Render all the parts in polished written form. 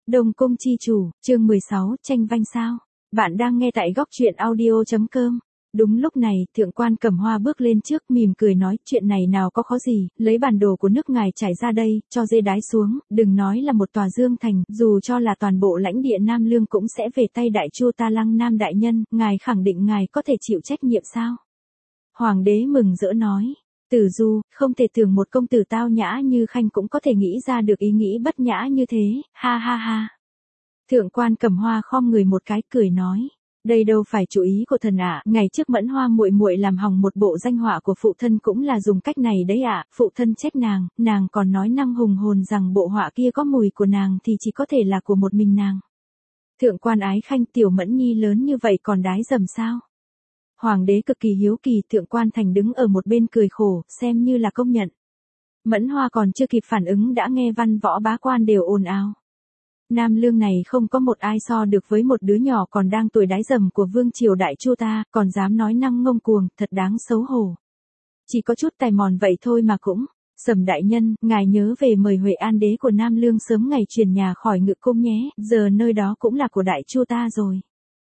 Đông Cung chi chủ, chương 16, tranh vanh sao. Bạn đang nghe tại góc truyện audio.com. Đúng lúc này, thượng quan Cẩm Hoa bước lên trước mỉm cười nói, chuyện này nào có khó gì, lấy bản đồ của nước ngài trải ra đây, cho dê đái xuống, đừng nói là một tòa dương thành, dù cho là toàn bộ lãnh địa Nam Lương cũng sẽ về tay đại chu Ta Lăng Nam đại nhân, ngài khẳng định ngài có thể chịu trách nhiệm sao? Hoàng đế mừng rỡ nói. Tử Du, không thể tưởng một công tử tao nhã như Khanh cũng có thể nghĩ ra được ý nghĩ bất nhã như thế, ha ha ha. Thượng quan Cẩm Hoa khom người một cái cười nói, đây đâu phải chủ ý của thần ạ, ngày trước Mẫn Hoa muội muội làm hỏng một bộ danh họa của phụ thân cũng là dùng cách này đấy ạ, phụ thân trách nàng còn nói năng hùng hồn rằng bộ họa kia có mùi của nàng thì chỉ có thể là của một mình nàng. Thượng quan Ái Khanh, tiểu Mẫn Nhi lớn như vậy còn đái dầm sao? Hoàng đế cực kỳ hiếu kỳ, thượng quan Thành đứng ở một bên cười khổ, xem như là công nhận. Mẫn Hoa còn chưa kịp phản ứng đã nghe văn võ bá quan đều ồn ào. Nam Lương này không có một ai so được với một đứa nhỏ còn đang tuổi đái dầm của vương triều đại chu ta, còn dám nói năng ngông cuồng, thật đáng xấu hổ. Chỉ có chút tài mòn vậy thôi mà cũng. Sầm đại nhân, ngài nhớ về mời Huệ An đế của Nam Lương sớm ngày chuyển nhà khỏi Ngự Cung nhé, giờ nơi đó cũng là của đại chu ta rồi.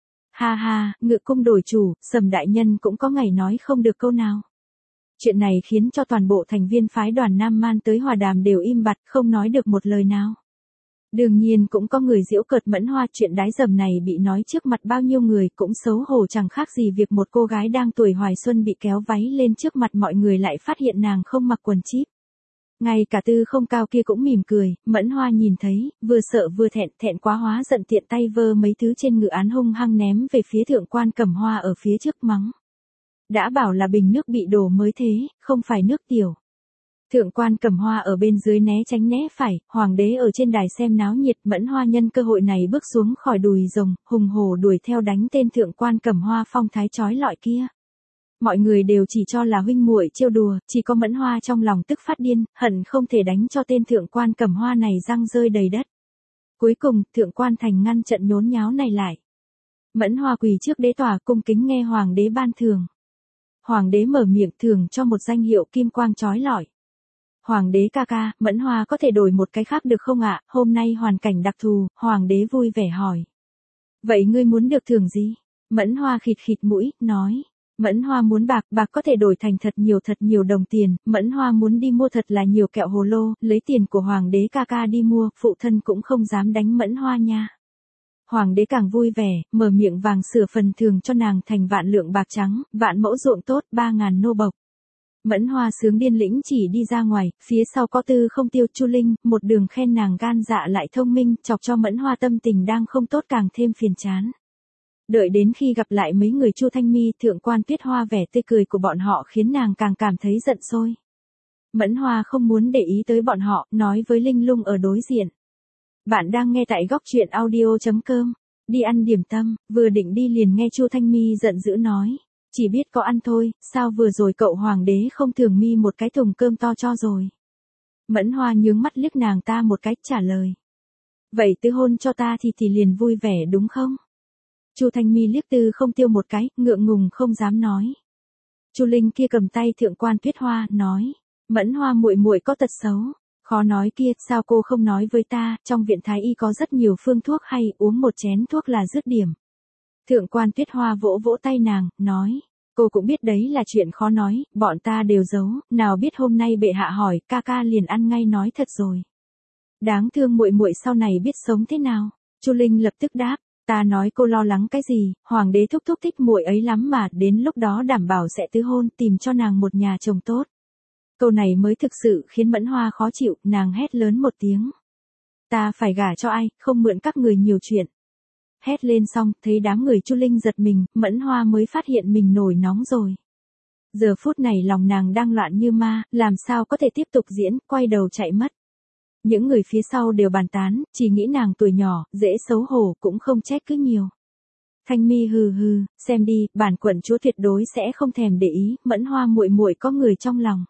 Ha ha, Ngự Cung đổi chủ, Sầm đại nhân cũng có ngày nói không được câu nào. Chuyện này khiến cho toàn bộ thành viên phái đoàn Nam Man tới hòa đàm đều im bặt, không nói được một lời nào. Đương nhiên cũng có người giễu cợt Mẫn Hoa, chuyện đái dầm này bị nói trước mặt bao nhiêu người cũng xấu hổ chẳng khác gì việc một cô gái đang tuổi hoài xuân bị kéo váy lên trước mặt mọi người lại phát hiện nàng không mặc quần chíp. Ngay cả Tư Không Cao kia cũng mỉm cười, Mẫn Hoa nhìn thấy, vừa sợ vừa thẹn quá hóa giận tiện tay vơ mấy thứ trên ngự án hung hăng ném về phía thượng quan Cẩm Hoa ở phía trước mắng. Đã bảo là bình nước bị đổ mới thế, không phải nước tiểu. Thượng quan Cẩm Hoa ở bên dưới né tránh né phải, hoàng đế ở trên đài xem náo nhiệt, Mẫn Hoa nhân cơ hội này bước xuống khỏi đùi rồng, hùng hổ đuổi theo đánh tên thượng quan Cẩm Hoa phong thái chói lọi kia. Mọi người đều chỉ cho là huynh muội trêu đùa, chỉ có Mẫn Hoa trong lòng tức phát điên, hận không thể đánh cho tên thượng quan Cẩm Hoa này răng rơi đầy đất. Cuối cùng, thượng quan Thành ngăn trận nhốn nháo này lại. Mẫn Hoa quỳ trước đế tòa cung kính nghe hoàng đế ban thưởng. Hoàng đế mở miệng thưởng cho một danh hiệu kim quang chói lọi. Hoàng đế ca ca, Mẫn Hoa có thể đổi một cái khác được không ạ? Hôm nay hoàn cảnh đặc thù, hoàng đế vui vẻ hỏi. Vậy ngươi muốn được thưởng gì? Mẫn Hoa khịt khịt mũi, nói. Mẫn Hoa muốn bạc có thể đổi thành thật nhiều đồng tiền, Mẫn Hoa muốn đi mua thật là nhiều kẹo hồ lô, lấy tiền của hoàng đế ca ca đi mua, phụ thân cũng không dám đánh Mẫn Hoa nha. Hoàng đế càng vui vẻ, mở miệng vàng sửa phần thưởng cho nàng thành vạn lượng bạc trắng, vạn mẫu ruộng tốt, 3.000 nô bộc. Mẫn Hoa sướng điên lĩnh chỉ đi ra ngoài, phía sau có Tư Không Tiêu, Chu Linh, một đường khen nàng gan dạ lại thông minh, chọc cho Mẫn Hoa tâm tình đang không tốt càng thêm phiền chán. Đợi đến khi gặp lại mấy người Chu Thanh Mi, thượng quan Tuyết Hoa vẻ tươi cười của bọn họ khiến nàng càng cảm thấy giận sôi. Mẫn Hoa không muốn để ý tới bọn họ, nói với Linh Lung ở đối diện. Bạn đang nghe tại góc truyện audio.com, đi ăn điểm tâm, vừa định đi liền nghe Chu Thanh Mi giận dữ nói. Chỉ biết có ăn thôi, sao vừa rồi cậu hoàng đế không thưởng mi một cái thùng cơm to cho rồi. Mẫn Hoa nhướng mắt liếc nàng ta một cái trả lời. Vậy tứ hôn cho ta thì liền vui vẻ đúng không? Chu Thanh Mi liếc Tư Không Tiêu một cái, ngượng ngùng không dám nói. Chu Linh kia cầm tay thượng quan Tuyết Hoa, nói. Mẫn Hoa muội muội có tật xấu. Khó nói kia, sao cô không nói với ta, trong viện thái y có rất nhiều phương thuốc hay, uống một chén thuốc là dứt điểm. Thượng quan Tuyết Hoa vỗ vỗ tay nàng, nói, cô cũng biết đấy là chuyện khó nói, bọn ta đều giấu, nào biết hôm nay bệ hạ hỏi, ca ca liền ăn ngay nói thật rồi. Đáng thương muội muội sau này biết sống thế nào? Chu Linh lập tức đáp, ta nói cô lo lắng cái gì, hoàng đế thúc thích muội ấy lắm mà, đến lúc đó đảm bảo sẽ tứ hôn, tìm cho nàng một nhà chồng tốt. Câu này mới thực sự khiến Mẫn Hoa khó chịu, nàng hét lớn một tiếng. Ta phải gả cho ai, không mượn các người nhiều chuyện. Hét lên xong, thấy đám người Chu Linh giật mình, Mẫn Hoa mới phát hiện mình nổi nóng rồi. Giờ phút này lòng nàng đang loạn như ma, làm sao có thể tiếp tục diễn, quay đầu chạy mất. Những người phía sau đều bàn tán, chỉ nghĩ nàng tuổi nhỏ, dễ xấu hổ, cũng không trách cứ nhiều. Thanh Mi hừ, xem đi, bản quận chúa tuyệt đối sẽ không thèm để ý, Mẫn Hoa muội muội có người trong lòng.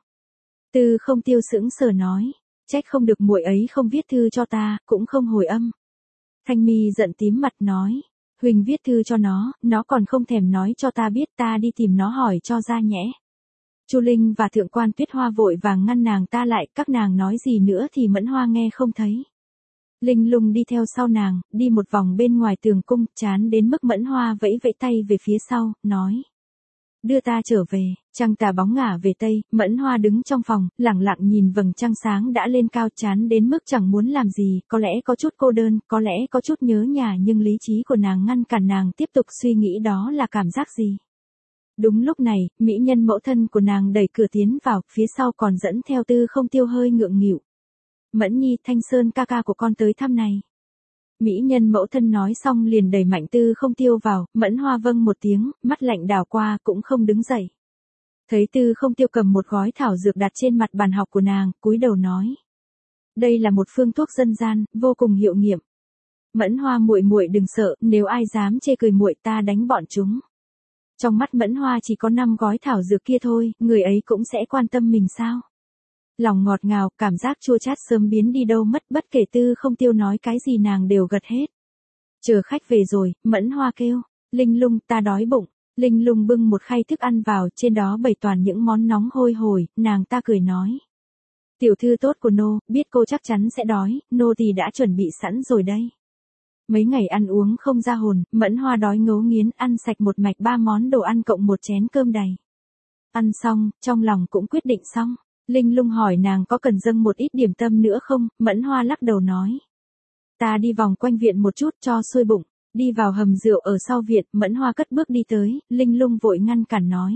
Tư Không Tiêu sững sờ nói, trách không được muội ấy không viết thư cho ta, cũng không hồi âm. Thanh Mi giận tím mặt nói, huỳnh viết thư cho nó còn không thèm nói cho ta biết, ta đi tìm nó hỏi cho ra nhẽ. Chu Linh và thượng quan Tuyết Hoa vội vàng ngăn nàng ta lại, các nàng nói gì nữa thì Mẫn Hoa nghe không thấy. Linh Lung đi theo sau nàng, đi một vòng bên ngoài tường cung, chán đến mức Mẫn Hoa vẫy vẫy tay về phía sau, nói. Đưa ta trở về, trăng tà bóng ngả về tây, Mẫn Hoa đứng trong phòng, lặng lặng nhìn vầng trăng sáng đã lên cao, chán đến mức chẳng muốn làm gì, có lẽ có chút cô đơn, có lẽ có chút nhớ nhà, nhưng lý trí của nàng ngăn cản nàng tiếp tục suy nghĩ đó là cảm giác gì. Đúng lúc này, mỹ nhân mẫu thân của nàng đẩy cửa tiến vào, phía sau còn dẫn theo Tư Không Tiêu hơi ngượng nghịu. Mẫn Nhi, Thanh Sơn ca ca của con tới thăm này. Mỹ nhân mẫu thân nói xong liền đẩy mạnh Tư Không Tiêu vào, Mẫn Hoa vâng một tiếng, mắt lạnh đảo qua cũng không đứng dậy. Thấy Tư Không Tiêu cầm một gói thảo dược đặt trên mặt bàn học của nàng, cúi đầu nói. Đây là một phương thuốc dân gian, vô cùng hiệu nghiệm. Mẫn Hoa muội muội đừng sợ, nếu ai dám chê cười muội ta đánh bọn chúng. Trong mắt Mẫn Hoa chỉ có 5 gói thảo dược kia thôi, người ấy cũng sẽ quan tâm mình sao? Lòng ngọt ngào, cảm giác chua chát sớm biến đi đâu mất, bất kể Tư Không Tiêu nói cái gì nàng đều gật hết. Chờ khách về rồi, Mẫn Hoa kêu, Linh Lung ta đói bụng. Linh Lung bưng một khay thức ăn vào, trên đó bày toàn những món nóng hôi hổi, nàng ta cười nói. Tiểu thư tốt của nô, biết cô chắc chắn sẽ đói, nô thì đã chuẩn bị sẵn rồi đây. Mấy ngày ăn uống không ra hồn, Mẫn Hoa đói ngấu nghiến, ăn sạch một mạch 3 món đồ ăn cộng một chén cơm đầy. Ăn xong, trong lòng cũng quyết định xong. Linh Lung hỏi nàng có cần dâng một ít điểm tâm nữa không, Mẫn Hoa lắc đầu nói. Ta đi vòng quanh viện một chút cho xuôi bụng, đi vào hầm rượu ở sau viện, Mẫn Hoa cất bước đi tới, Linh Lung vội ngăn cản nói.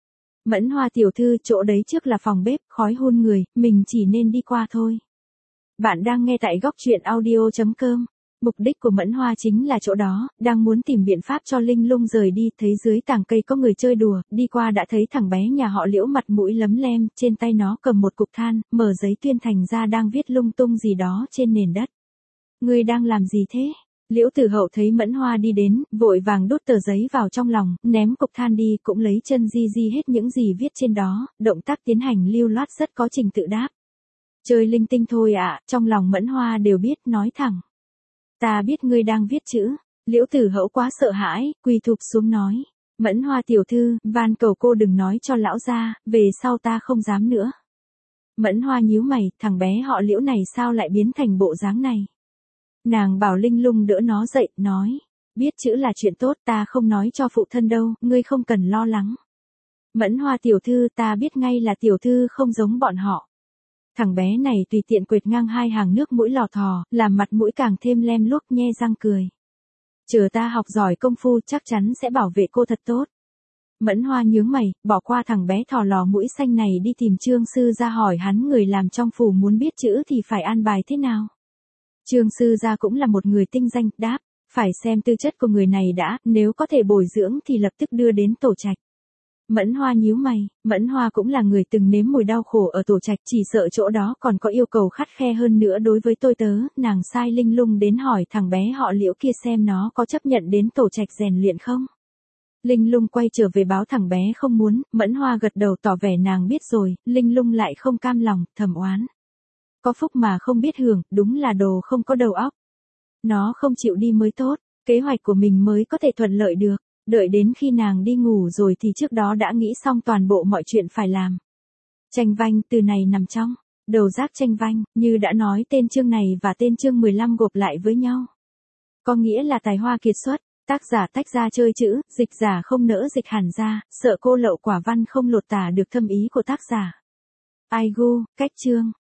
Mẫn Hoa tiểu thư, chỗ đấy trước là phòng bếp, khói hun người, mình chỉ nên đi qua thôi. Bạn đang nghe tại góc truyện audio.com. Mục đích của Mẫn Hoa chính là chỗ đó, đang muốn tìm biện pháp cho Linh Lung rời đi, thấy dưới tàng cây có người chơi đùa, đi qua đã thấy thằng bé nhà họ Liễu mặt mũi lấm lem, trên tay nó cầm một cục than, mở giấy tuyên thành ra đang viết lung tung gì đó trên nền đất. Ngươi đang làm gì thế? Liễu Tử Hậu thấy Mẫn Hoa đi đến, vội vàng đút tờ giấy vào trong lòng, ném cục than đi, cũng lấy chân di hết những gì viết trên đó, động tác tiến hành lưu loát rất có trình tự đáp. Chơi linh tinh thôi ạ, trong lòng Mẫn Hoa đều biết, nói thẳng. Ta biết ngươi đang viết chữ. Liễu Tử Hậu quá sợ hãi, quỳ thụp xuống nói. Mẫn Hoa tiểu thư, van cầu cô đừng nói cho lão gia, về sau ta không dám nữa. Mẫn Hoa nhíu mày, thằng bé họ Liễu này sao lại biến thành bộ dáng này? Nàng bảo Linh Lung đỡ nó dậy, nói. Biết chữ là chuyện tốt, ta không nói cho phụ thân đâu, ngươi không cần lo lắng. Mẫn Hoa tiểu thư, ta biết ngay là tiểu thư không giống bọn họ. Thằng bé này tùy tiện quệt ngang 2 hàng nước mũi lò thò, làm mặt mũi càng thêm lem luốc, nhe răng cười. Chờ ta học giỏi công phu chắc chắn sẽ bảo vệ cô thật tốt. Mẫn Hoa nhướng mày, bỏ qua thằng bé thò lò mũi xanh này đi tìm Trương Sư Gia hỏi hắn người làm trong phủ muốn biết chữ thì phải an bài thế nào. Trương Sư Gia cũng là một người tinh danh, đáp, phải xem tư chất của người này đã, nếu có thể bồi dưỡng thì lập tức đưa đến tổ trạch. Mẫn Hoa nhíu mày, Mẫn Hoa cũng là người từng nếm mùi đau khổ ở tổ trạch, chỉ sợ chỗ đó còn có yêu cầu khắt khe hơn nữa đối với tôi tớ, nàng sai Linh Lung đến hỏi thằng bé họ Liễu kia xem nó có chấp nhận đến tổ trạch rèn luyện không. Linh Lung quay trở về báo thằng bé không muốn, Mẫn Hoa gật đầu tỏ vẻ nàng biết rồi, Linh Lung lại không cam lòng, thầm oán. Có phúc mà không biết hưởng, đúng là đồ không có đầu óc. Nó không chịu đi mới tốt, kế hoạch của mình mới có thể thuận lợi được. Đợi đến khi nàng đi ngủ rồi thì trước đó đã nghĩ xong toàn bộ mọi chuyện phải làm. Tranh vanh từ này nằm trong đầu giác tranh vanh, như đã nói tên chương này và tên chương 15 gộp lại với nhau. Có nghĩa là tài hoa kiệt xuất, tác giả tách ra chơi chữ, dịch giả không nỡ dịch hẳn ra, sợ cô lậu quả văn không lột tả được thâm ý của tác giả. Ai gu, cách chương.